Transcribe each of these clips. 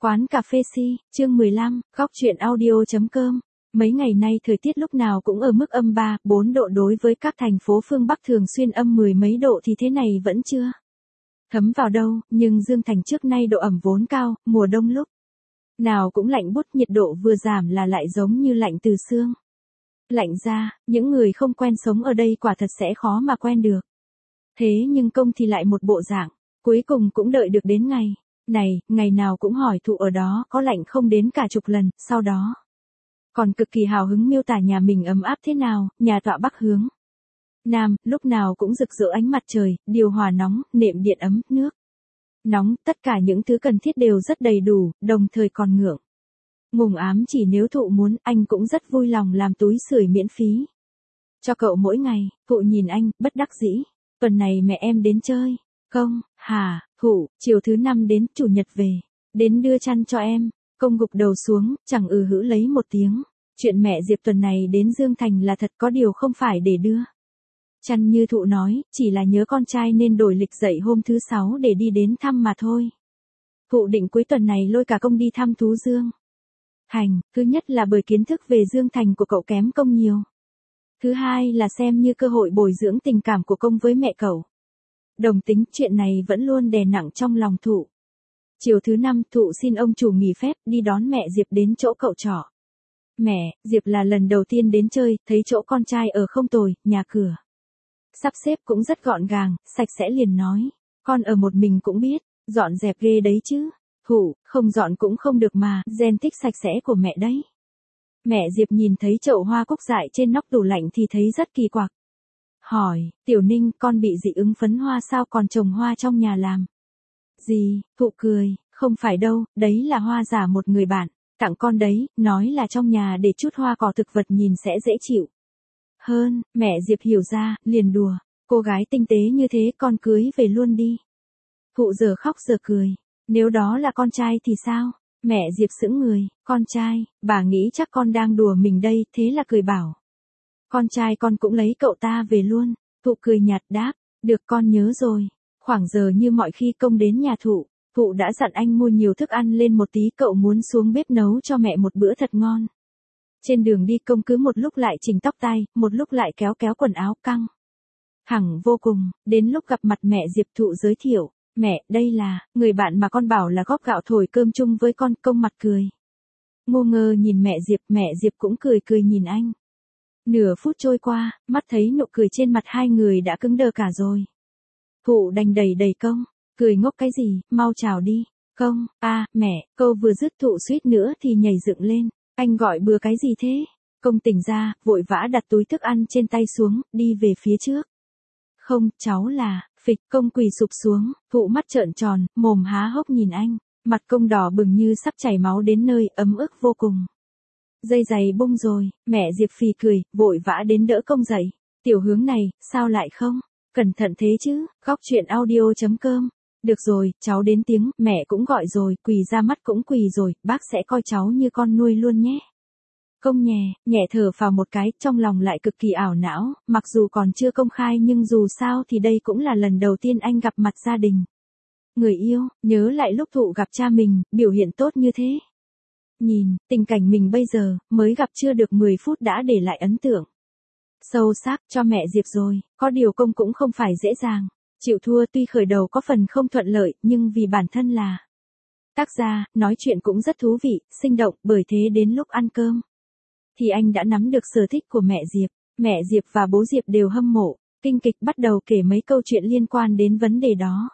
Quán cà phê Si, chương 15, góc truyện audio.com. Mấy ngày nay thời tiết lúc nào cũng ở mức âm 3, 4 độ, đối với các thành phố phương Bắc thường xuyên âm 10 mấy độ thì thế này vẫn chưa thấm vào đâu, nhưng Dương Thành trước nay độ ẩm vốn cao, mùa đông lúc nào cũng lạnh buốt, nhiệt độ vừa giảm là lại giống như lạnh từ xương lạnh ra, những người không quen sống ở đây quả thật sẽ khó mà quen được. Thế nhưng Công thì lại một bộ dạng, cuối cùng cũng đợi được đến ngày này, ngày nào cũng hỏi Thụ ở đó có lạnh không đến cả chục lần, sau đó còn cực kỳ hào hứng miêu tả nhà mình ấm áp thế nào, nhà tọa bắc hướng nam, lúc nào cũng rực rỡ ánh mặt trời, điều hòa nóng, nệm điện ấm, nước nóng, tất cả những thứ cần thiết đều rất đầy đủ, đồng thời còn ngùng ám chỉ nếu Thụ muốn, anh cũng rất vui lòng làm túi sưởi miễn phí cho cậu mỗi ngày. Thụ nhìn anh, bất đắc dĩ, tuần này mẹ em đến chơi không? Hả? Thụ, chiều thứ năm đến, chủ nhật về, đến đưa chăn cho em. Công gục đầu xuống, chẳng hữ lấy một tiếng. Chuyện mẹ Diệp tuần này đến Dương Thành là thật, có điều không phải để đưa chăn như Thụ nói, chỉ là nhớ con trai nên đổi lịch dậy hôm thứ 6 để đi đến thăm mà thôi. Thụ định cuối tuần này lôi cả Công đi thăm thú Dương Thành, thứ nhất là bởi kiến thức về Dương Thành của cậu kém Công nhiều. Thứ hai là xem như cơ hội bồi dưỡng tình cảm của Công với mẹ cậu. Đồng tính, chuyện này vẫn luôn đè nặng trong lòng Thụ. Chiều thứ năm, Thụ xin ông chủ nghỉ phép, đi đón mẹ Diệp đến chỗ cậu trọ. Mẹ Diệp là lần đầu tiên đến chơi, thấy chỗ con trai ở không tồi, nhà cửa sắp xếp cũng rất gọn gàng, sạch sẽ, liền nói, con ở một mình cũng biết dọn dẹp ghê đấy chứ. Thụ, không dọn cũng không được mà, gen thích sạch sẽ của mẹ đấy. Mẹ Diệp nhìn thấy chậu hoa cúc dại trên nóc tủ lạnh thì thấy rất kỳ quặc. Hỏi, Tiểu Ninh, con bị dị ứng phấn hoa sao, còn trồng hoa trong nhà làm gì? Thụ cười, không phải đâu, đấy là hoa giả một người bạn tặng con đấy, nói là trong nhà để chút hoa cỏ thực vật nhìn sẽ dễ chịu hơn. Mẹ Diệp hiểu ra, liền đùa, cô gái tinh tế như thế con cưới về luôn đi. Thụ giờ khóc giờ cười, nếu đó là con trai thì sao? Mẹ Diệp sững người, con trai, bà nghĩ chắc con đang đùa mình đây, thế là cười bảo, con trai con cũng lấy cậu ta về luôn. Thụ cười nhạt đáp, được, con nhớ rồi. Khoảng giờ như mọi khi Công đến nhà Thụ, Thụ đã dặn anh mua nhiều thức ăn lên một tí, cậu muốn xuống bếp nấu cho mẹ một bữa thật ngon. Trên đường đi Công cứ một lúc lại chỉnh tóc tai, một lúc lại kéo quần áo, căng thẳng vô cùng. Đến lúc gặp mặt mẹ Diệp, Thụ giới thiệu, mẹ, đây là người bạn mà con bảo là góp gạo thổi cơm chung với con. Công mặt cười ngô ngơ nhìn mẹ Diệp cũng cười nhìn anh. Nửa phút trôi qua, mắt thấy nụ cười trên mặt hai người đã cứng đờ cả rồi. Thụ đành đẩy Công, cười ngốc cái gì, mau chào đi. Công, mẹ, câu vừa dứt Thụ suýt nữa thì nhảy dựng lên, anh gọi bừa cái gì thế? Công tỉnh ra, vội vã đặt túi thức ăn trên tay xuống, đi về phía trước. Không, cháu là, phịch. Công quỳ sụp xuống, Thụ mắt trợn tròn, mồm há hốc nhìn anh, mặt Công đỏ bừng như sắp chảy máu đến nơi, ấm ức vô cùng. Dây giày bung rồi, mẹ Diệp phì cười, vội vã đến đỡ Công dậy. Tiểu Hướng này, sao lại không cẩn thận thế chứ? Góc truyện audio.com. Được rồi, cháu đến tiếng, mẹ cũng gọi rồi, quỳ ra, mắt cũng quỳ rồi, bác sẽ coi cháu như con nuôi luôn nhé. Công nhẹ thở phào một cái, trong lòng lại cực kỳ ảo não, mặc dù còn chưa công khai nhưng dù sao thì đây cũng là lần đầu tiên anh gặp mặt gia đình người yêu. Nhớ lại lúc Thụ gặp cha mình, biểu hiện tốt như thế. Nhìn, tình cảnh mình bây giờ, mới gặp chưa được 10 phút đã để lại ấn tượng sâu sắc cho mẹ Diệp rồi. Có điều Công cũng không phải dễ dàng chịu thua, tuy khởi đầu có phần không thuận lợi, nhưng vì bản thân là tác gia, nói chuyện cũng rất thú vị, sinh động, bởi thế đến lúc ăn cơm thì anh đã nắm được sở thích của mẹ Diệp. Mẹ Diệp và bố Diệp đều hâm mộ, kinh kịch, bắt đầu kể mấy câu chuyện liên quan đến vấn đề đó.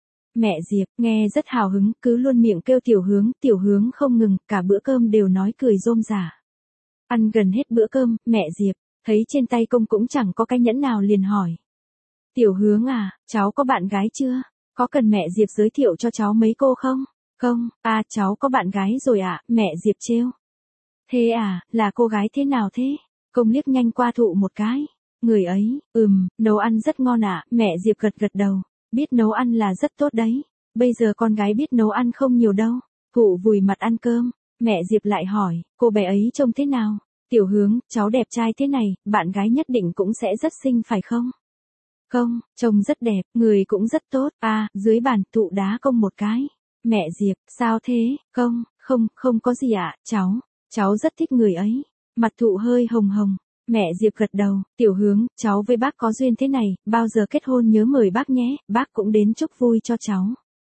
Mẹ Diệp nghe rất hào hứng, cứ luôn miệng kêu Tiểu Hướng không ngừng, cả bữa cơm đều nói cười rôm rả. Ăn gần hết bữa cơm, mẹ Diệp thấy trên tay Công cũng chẳng có cái nhẫn nào, liền hỏi, Tiểu Hướng à, cháu có bạn gái chưa? Có cần mẹ Diệp giới thiệu cho cháu mấy cô không? Không, cháu có bạn gái rồi ạ. Mẹ Diệp trêu. Thế à, là cô gái thế nào thế? Công liếc nhanh qua Thụ một cái. Người ấy, nấu ăn rất ngon ạ. Mẹ Diệp gật đầu. Biết nấu ăn là rất tốt đấy. Bây giờ con gái biết nấu ăn không nhiều đâu. Thụ vùi mặt ăn cơm. Mẹ Diệp lại hỏi, cô bé ấy trông thế nào? Tiểu Hướng, cháu đẹp trai thế này, bạn gái nhất định cũng sẽ rất xinh phải không? Không, trông rất đẹp, người cũng rất tốt. Dưới bàn, Thụ đá Công một cái. Mẹ Diệp, sao thế, không có gì ạ, cháu rất thích người ấy. Mặt thụ hơi hồng hồng. Mẹ Diệp gật đầu, Tiểu Hướng, cháu với bác có duyên thế này, bao giờ kết hôn nhớ mời bác nhé, bác cũng đến chúc vui cho cháu.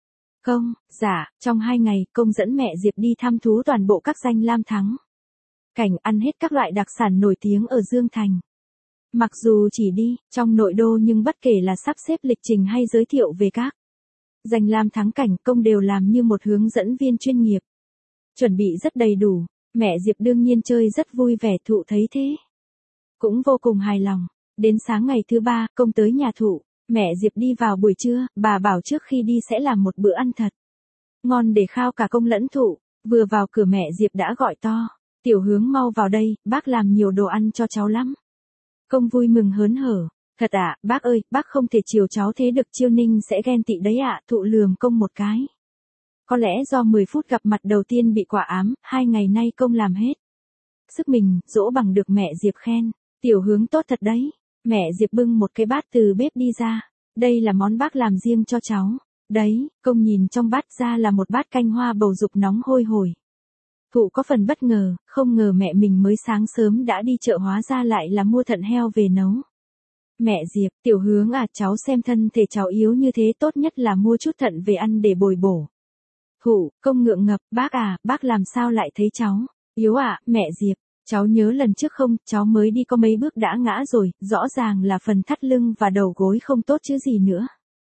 Dạ, trong 2 ngày, công dẫn mẹ Diệp đi thăm thú toàn bộ các danh lam thắng cảnh, ăn hết các loại đặc sản nổi tiếng ở Dương Thành. Mặc dù chỉ đi trong nội đô nhưng bất kể là sắp xếp lịch trình hay giới thiệu về các danh lam thắng cảnh, công đều làm như một hướng dẫn viên chuyên nghiệp. Chuẩn bị rất đầy đủ, mẹ Diệp đương nhiên chơi rất vui vẻ, thụ thấy thế cũng vô cùng hài lòng. Đến sáng ngày thứ 3, công tới nhà thụ, mẹ Diệp đi vào buổi trưa, bà bảo trước khi đi sẽ làm một bữa ăn thật ngon để khao cả công lẫn thụ. Vừa vào cửa mẹ Diệp đã gọi to, Tiểu Hướng mau vào đây, bác làm nhiều đồ ăn cho cháu lắm. Công vui mừng hớn hở, thật ạ, bác ơi, bác không thể chiều cháu thế được, Chiêu Ninh sẽ ghen tị đấy ạ. Thụ lườm công một cái. Có lẽ do 10 phút gặp mặt đầu tiên bị quả ám, 2 ngày nay công làm hết sức mình, dỗ bằng được mẹ Diệp khen. Tiểu Hướng tốt thật đấy. Mẹ Diệp bưng một cái bát từ bếp đi ra. Đây là món bác làm riêng cho cháu. Đấy, công nhìn trong bát ra là một bát canh hoa bầu dục nóng hôi hổi. Thụ có phần bất ngờ, không ngờ mẹ mình mới sáng sớm đã đi chợ hóa ra lại là mua thận heo về nấu. Mẹ Diệp, Tiểu Hướng à, cháu xem thân thể cháu yếu như thế, tốt nhất là mua chút thận về ăn để bồi bổ. Thụ, công ngượng ngập, bác à, bác làm sao lại thấy cháu yếu à, mẹ Diệp, cháu nhớ lần trước không, cháu mới đi có mấy bước đã ngã rồi, rõ ràng là phần thắt lưng và đầu gối không tốt chứ gì nữa.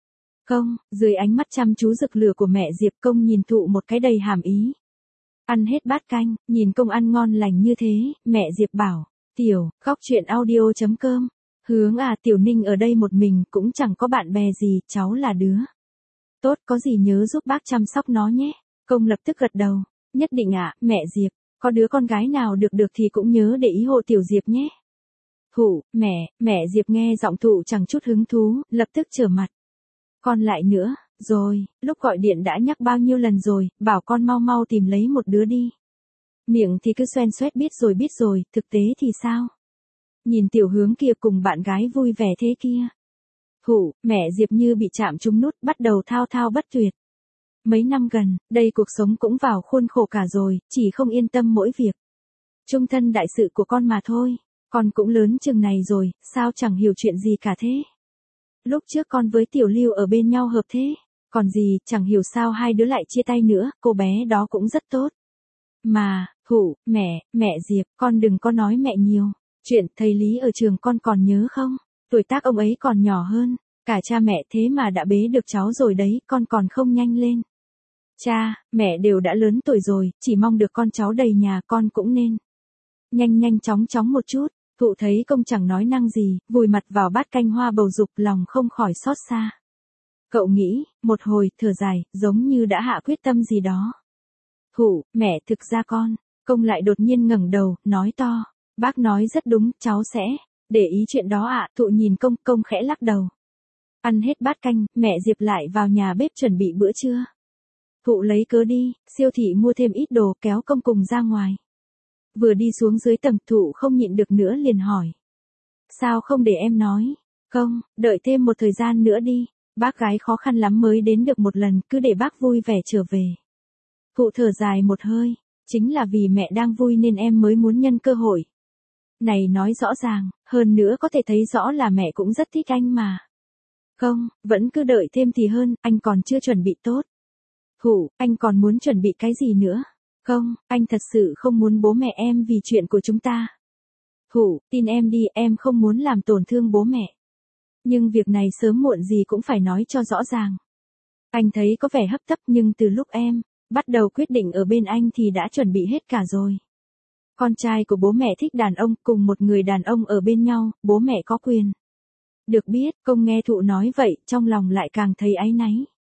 Dưới ánh mắt chăm chú rực lửa của mẹ Diệp, công nhìn thụ một cái đầy hàm ý. Ăn hết bát canh, nhìn công ăn ngon lành như thế, mẹ Diệp bảo, Tiểu, khóc chuyện audio.com. Hướng à, Tiểu Ninh ở đây một mình cũng chẳng có bạn bè gì, cháu là đứa tốt, có gì nhớ giúp bác chăm sóc nó nhé. Công lập tức gật đầu, nhất định ạ, mẹ Diệp, có đứa con gái nào được thì cũng nhớ để ý hộ Tiểu Diệp nhé. Thụ, mẹ Diệp nghe giọng thụ chẳng chút hứng thú, lập tức trở mặt. Con lại nữa, rồi, lúc gọi điện đã nhắc bao nhiêu lần rồi, bảo con mau mau tìm lấy một đứa đi. Miệng thì cứ xoen xoét biết rồi, thực tế thì sao? Nhìn Tiểu Hướng kia cùng bạn gái vui vẻ thế kia. Thụ, mẹ Diệp như bị chạm trúng nút, bắt đầu thao thao bất tuyệt. Mấy năm gần, đây cuộc sống cũng vào khuôn khổ cả rồi, chỉ không yên tâm mỗi việc chung thân đại sự của con mà thôi. Con cũng lớn chừng này rồi, sao chẳng hiểu chuyện gì cả thế? Lúc trước con với Tiểu Lưu ở bên nhau hợp thế, còn gì, chẳng hiểu sao hai đứa lại chia tay nữa, cô bé đó cũng rất tốt. Mà, Thụ, mẹ Diệp, con đừng có nói mẹ nhiều. Chuyện thầy Lý ở trường con còn nhớ không? Tuổi tác ông ấy còn nhỏ hơn cả cha mẹ, thế mà đã bế được cháu rồi đấy, con còn không nhanh lên. Cha, mẹ đều đã lớn tuổi rồi, chỉ mong được con cháu đầy nhà, con cũng nên nhanh chóng một chút. Thụ thấy công chẳng nói năng gì, vùi mặt vào bát canh hoa bầu dục, lòng không khỏi xót xa. Cậu nghĩ, một hồi, thở dài, giống như đã hạ quyết tâm gì đó. Thụ, mẹ, thực ra con. Công lại đột nhiên ngẩng đầu, nói to. Bác nói rất đúng, cháu sẽ để ý chuyện đó ạ. Thụ nhìn công khẽ lắc đầu. Ăn hết bát canh, mẹ Diệp lại vào nhà bếp chuẩn bị bữa trưa. Thụ lấy cớ đi, siêu thị mua thêm ít đồ, kéo công cùng ra ngoài. Vừa đi xuống dưới tầng, Thụ không nhịn được nữa liền hỏi. Sao không để em nói? Đợi thêm một thời gian nữa đi. Bác gái khó khăn lắm mới đến được một lần, cứ để bác vui vẻ trở về. Thụ thở dài một hơi. Chính là vì mẹ đang vui nên em mới muốn nhân cơ hội này nói rõ ràng, hơn nữa có thể thấy rõ là mẹ cũng rất thích anh mà. Vẫn cứ đợi thêm thì hơn, anh còn chưa chuẩn bị tốt. Thụ, anh còn muốn chuẩn bị cái gì nữa? Anh thật sự không muốn bố mẹ em vì chuyện của chúng ta. Thụ, tin em đi, em không muốn làm tổn thương bố mẹ. Nhưng việc này sớm muộn gì cũng phải nói cho rõ ràng. Anh thấy có vẻ hấp tấp nhưng từ lúc em bắt đầu quyết định ở bên anh thì đã chuẩn bị hết cả rồi. Con trai của bố mẹ thích đàn ông, cùng một người đàn ông ở bên nhau, bố mẹ có quyền được biết. Công nghe Thụ nói vậy, trong lòng lại càng thấy áy náy.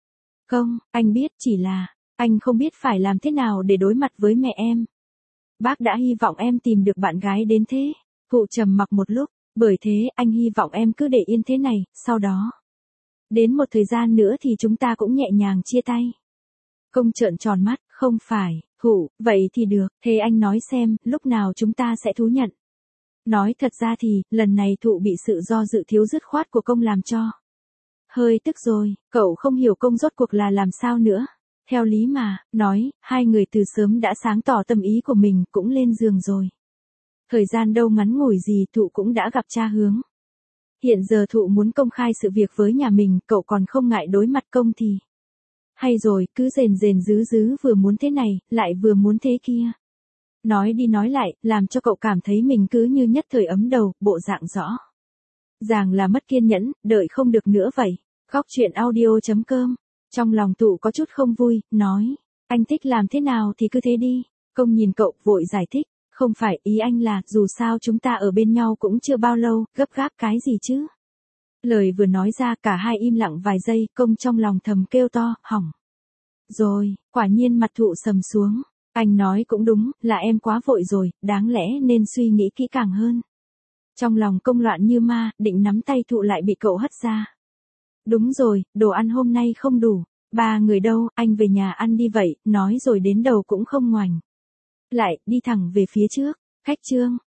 Anh biết, chỉ là anh không biết phải làm thế nào để đối mặt với mẹ em. Bác đã hy vọng em tìm được bạn gái đến thế. Thụ trầm mặc một lúc, bởi thế anh hy vọng em cứ để yên thế này, sau đó đến một thời gian nữa thì chúng ta cũng nhẹ nhàng chia tay. Công trợn tròn mắt, không phải, Thụ, vậy thì được, thế anh nói xem, lúc nào chúng ta sẽ thú nhận. Nói thật ra thì, lần này Thụ bị sự do dự thiếu dứt khoát của công làm cho hơi tức rồi, cậu không hiểu công rốt cuộc là làm sao nữa. Theo lý mà, nói, hai người từ sớm đã sáng tỏ tâm ý của mình cũng lên giường rồi. Thời gian đâu ngắn ngủi gì Thụ cũng đã gặp cha Hướng. Hiện giờ Thụ muốn công khai sự việc với nhà mình, cậu còn không ngại đối mặt công thì. Hay rồi, cứ rền rền rứ rứ vừa muốn thế này, lại vừa muốn thế kia. Nói đi nói lại, làm cho cậu cảm thấy mình cứ như nhất thời ấm đầu, bộ dạng rõ ràng là mất kiên nhẫn, đợi không được nữa vậy. Góc chuyện audio.com. Trong lòng Thụ có chút không vui, nói, anh thích làm thế nào thì cứ thế đi. Công nhìn cậu, vội giải thích, không phải, ý anh là, dù sao chúng ta ở bên nhau cũng chưa bao lâu, gấp gáp cái gì chứ. Lời vừa nói ra cả hai im lặng vài giây, Công trong lòng thầm kêu to, hỏng. Rồi, quả nhiên mặt Thụ sầm xuống. Anh nói cũng đúng, là em quá vội rồi, đáng lẽ nên suy nghĩ kỹ càng hơn. Trong lòng Công loạn như ma, định nắm tay Thụ lại bị cậu hất ra. Đúng rồi, đồ ăn hôm nay không đủ. Ba người đâu, anh về nhà ăn đi vậy, nói rồi đến đầu cũng không ngoảnh lại, đi thẳng về phía trước. Khách Trương,